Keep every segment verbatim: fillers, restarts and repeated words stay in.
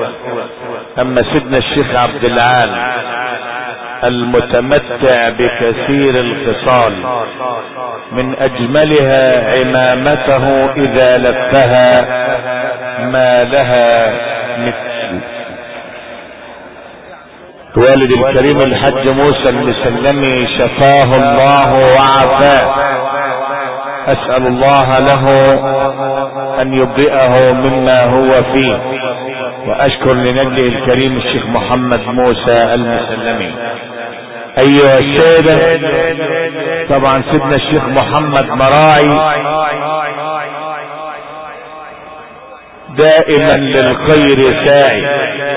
اما سيدنا الشيخ عبد العال المتمتع بكثير الخصال من اجملها عمامته اذا لفها ما لها مثل. والد الكريم الحج موسى المسلمي شفاه الله وعافاه، اسأل الله له ان يبرئه مما هو فيه، واشكر لنجله الكريم الشيخ محمد موسى المسلمي. ايها السادة، طبعا سيدنا الشيخ محمد مراعي دائما للخير ساعي.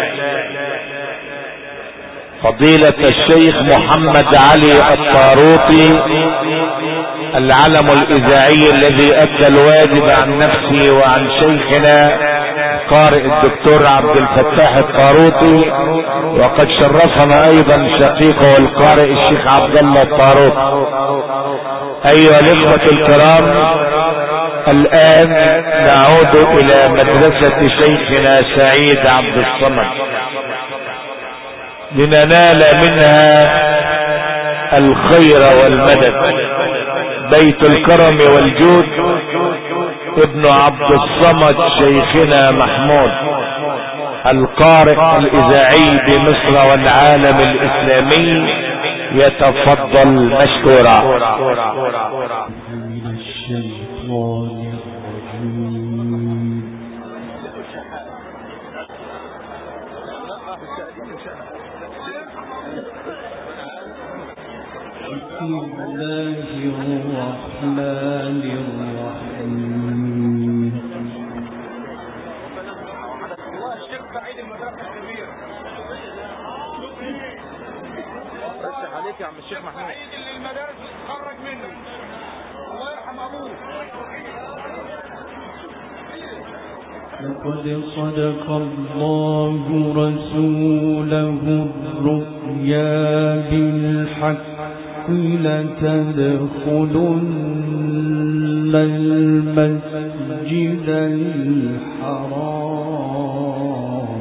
فضيلة الشيخ محمد علي الطاروطي العلم الاذاعي الذي ادى الواجب عن نفسي وعن شيخنا قارئ الدكتور عبد الفتاح الطاروطي، وقد شرفنا ايضا شقيقه القارئ الشيخ عبد الله الطاروطي. ايها الاخوة الكرام، الان نعود الى مدرسة شيخنا سعيد عبد الصمد لننال منها الخير والمدد. بيت الكرم والجود ابن عبد الصمد شيخنا محمود القارئ الاذاعي بمصر والعالم الاسلامي يتفضل مشكورا. بسم الله الرحمن الرحيم. الشيخ سعيد المدرسة الكبيرة. فتح عليك يا عم الشيخ محمود. سعيد اللي المدارس بتتخرج منه. الله يرحم ابوه. لقد صدق الله رسوله الرؤيا بالحق لتدخلن المسجد الحرام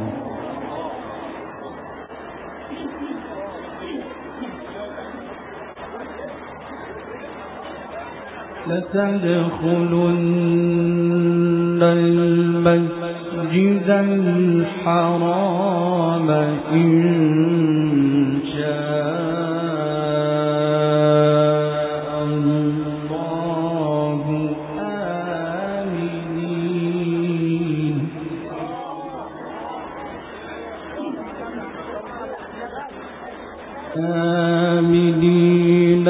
لتدخلن المسجد الحرام إن شاء آمنين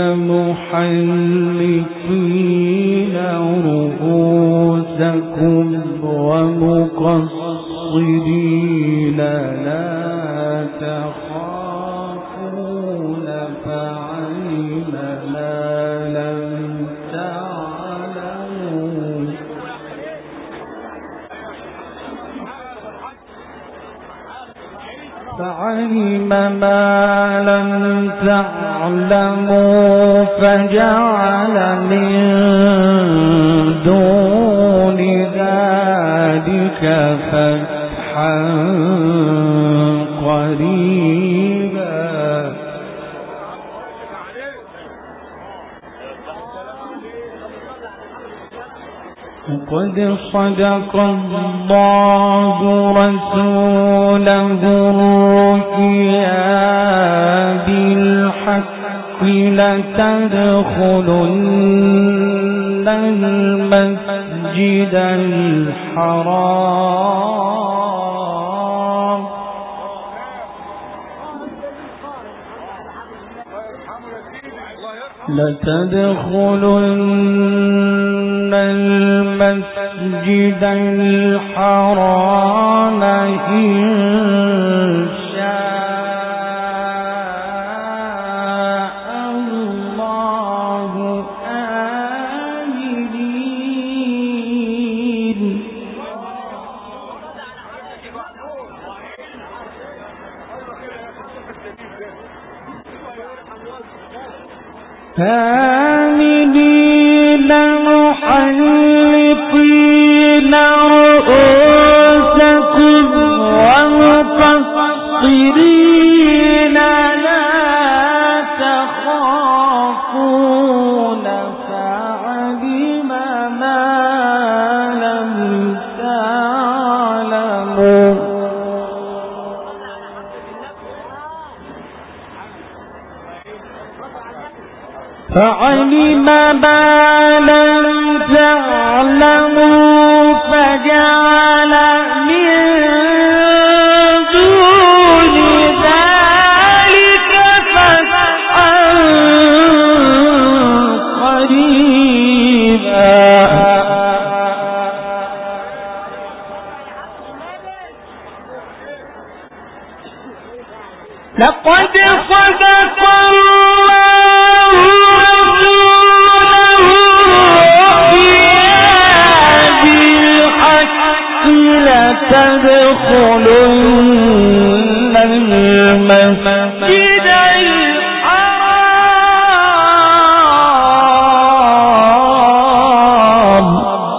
محلقين رؤوسكم ومقصرين لا تخافون فعلم ما لم تعلموا فعلم ما لم تعلموا فجعل من دون ذلك فتحا قريبا. وقد صدق الله رسوله الرؤيا بالحق لتدخلن المسجد الحرام لتدخلن المسجد الحرام إن شاء الله آمنين. آمنين محلقين رؤوسكم المبصرين لا تخافون فعلم ما لم تعلموا فعلم ما لم تعلموا فجعل من دون ذلك فتحا قريبا لقد صدق الله لتدخلن المسجد الحرام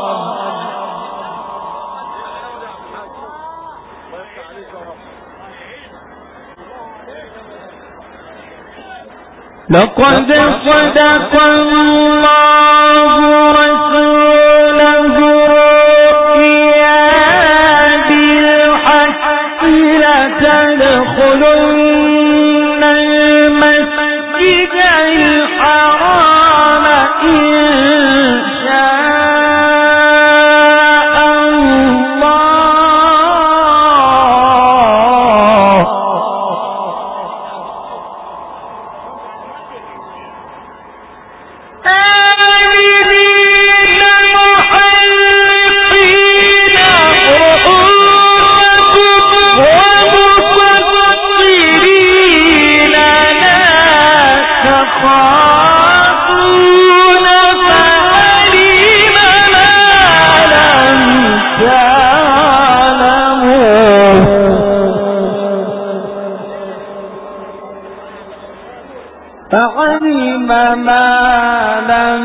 لقد صدق الله رسوله لتدخلن المسجد الحرام إن شاء الله آمنين محلقين رؤوسكم ومقصرين لا تخافون فعلم ما لم تعلموا فعلم ما لم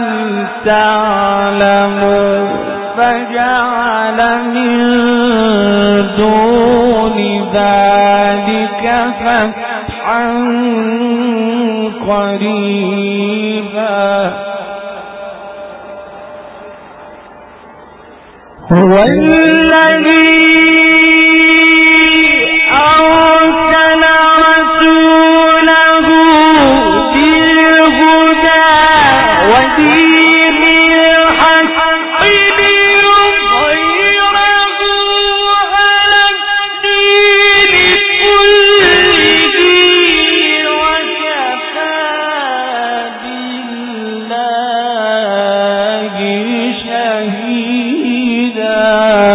تعلموا فجعل من دون ذلك فتحا قريبا هو الذي أرسل رسوله بالهدى ودين الحق ليظهره على الدين كله وكفى بالله شهيدا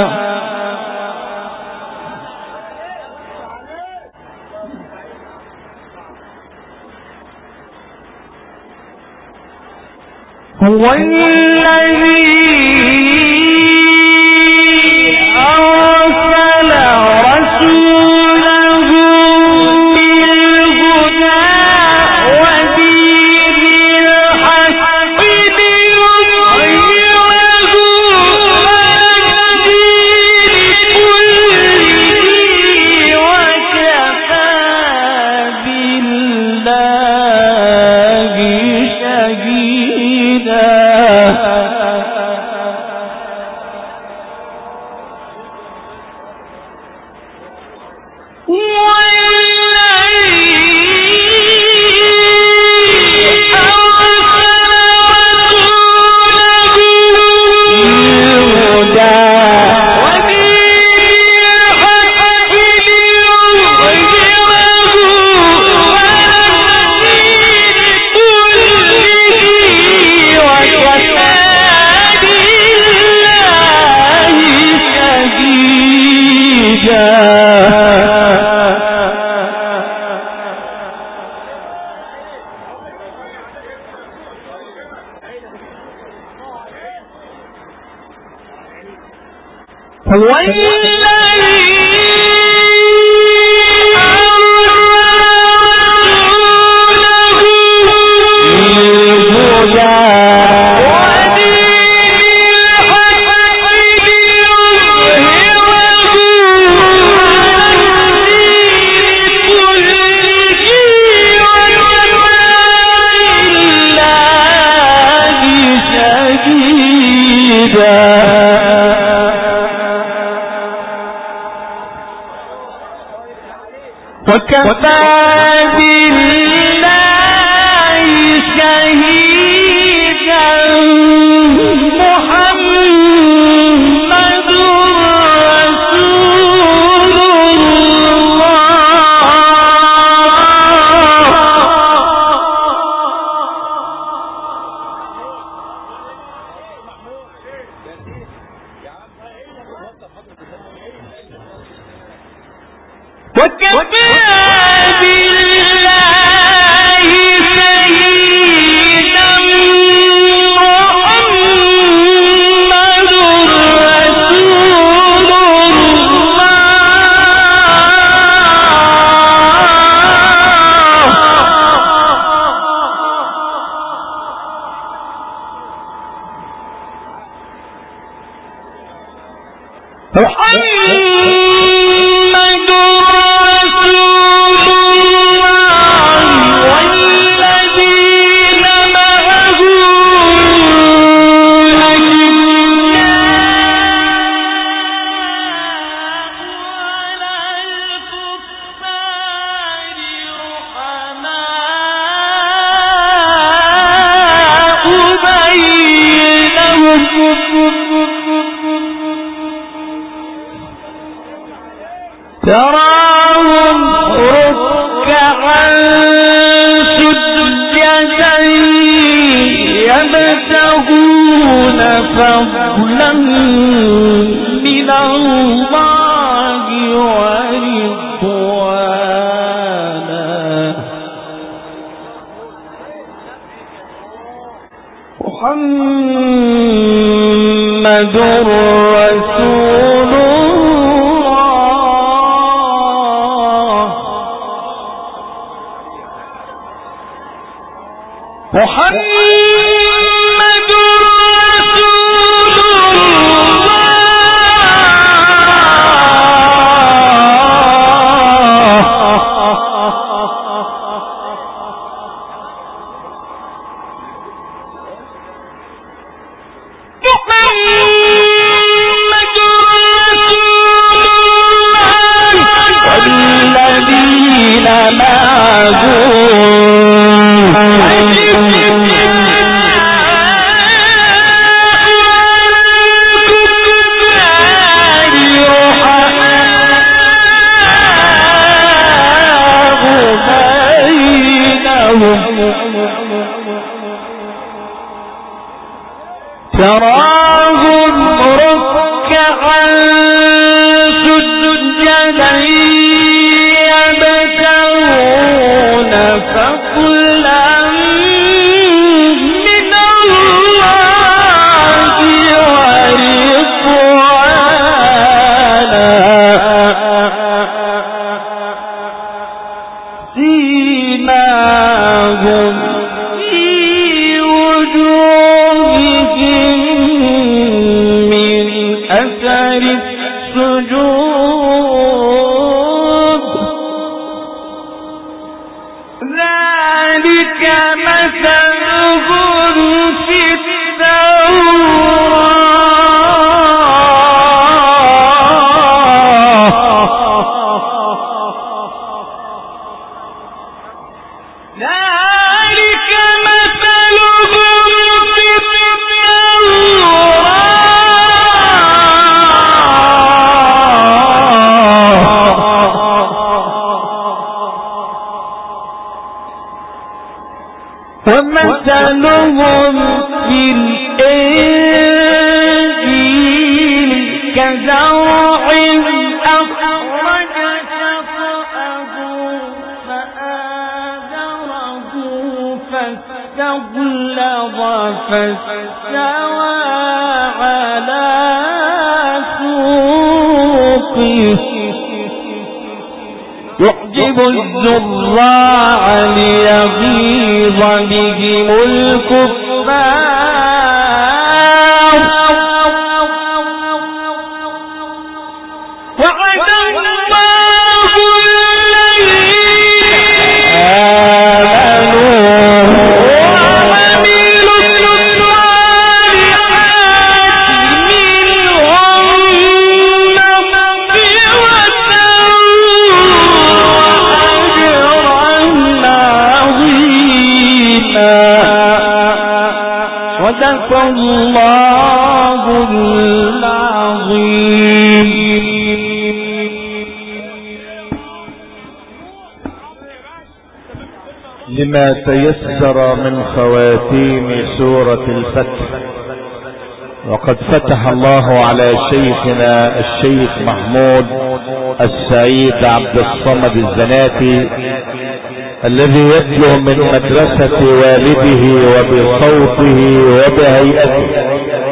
هو الذي أرسل رسوله بالهدى ودين الحق ليظهره على الدين كله وكفى بالله شهيدا هو الذي وكفى بالله شهيدا محمد رسول الله. وكفى بالله شهيدا محمد رسول الله. محمد تراهم ركعا سجدا يبتغون فضلا من الله ورضوانا. محمد رسول محمد رسول والذين معه تراهم ركعا سجدا يبتغون فضلا من الله ورضوانا. سيماهم في وجوههم من أثر السجود ذلك مثلهم في ذلك مثلهم في ومثلهم في الإنجيل كزرع أخرج شطأه فآزره فاستغلظ فاستوى على سوقه يعجب الزراع ليغيظ بهم الكفار وعد الله الذين آمنوا وعملوا الصالحات منهم مغفرة لما تيسر من خواتيم سورة الفتح. وقد فتح الله على شيخنا الشيخ محمود السعيد عبد الصمد الزناتي الذي يتلو من مدرسة والده وبصوته وبهيئته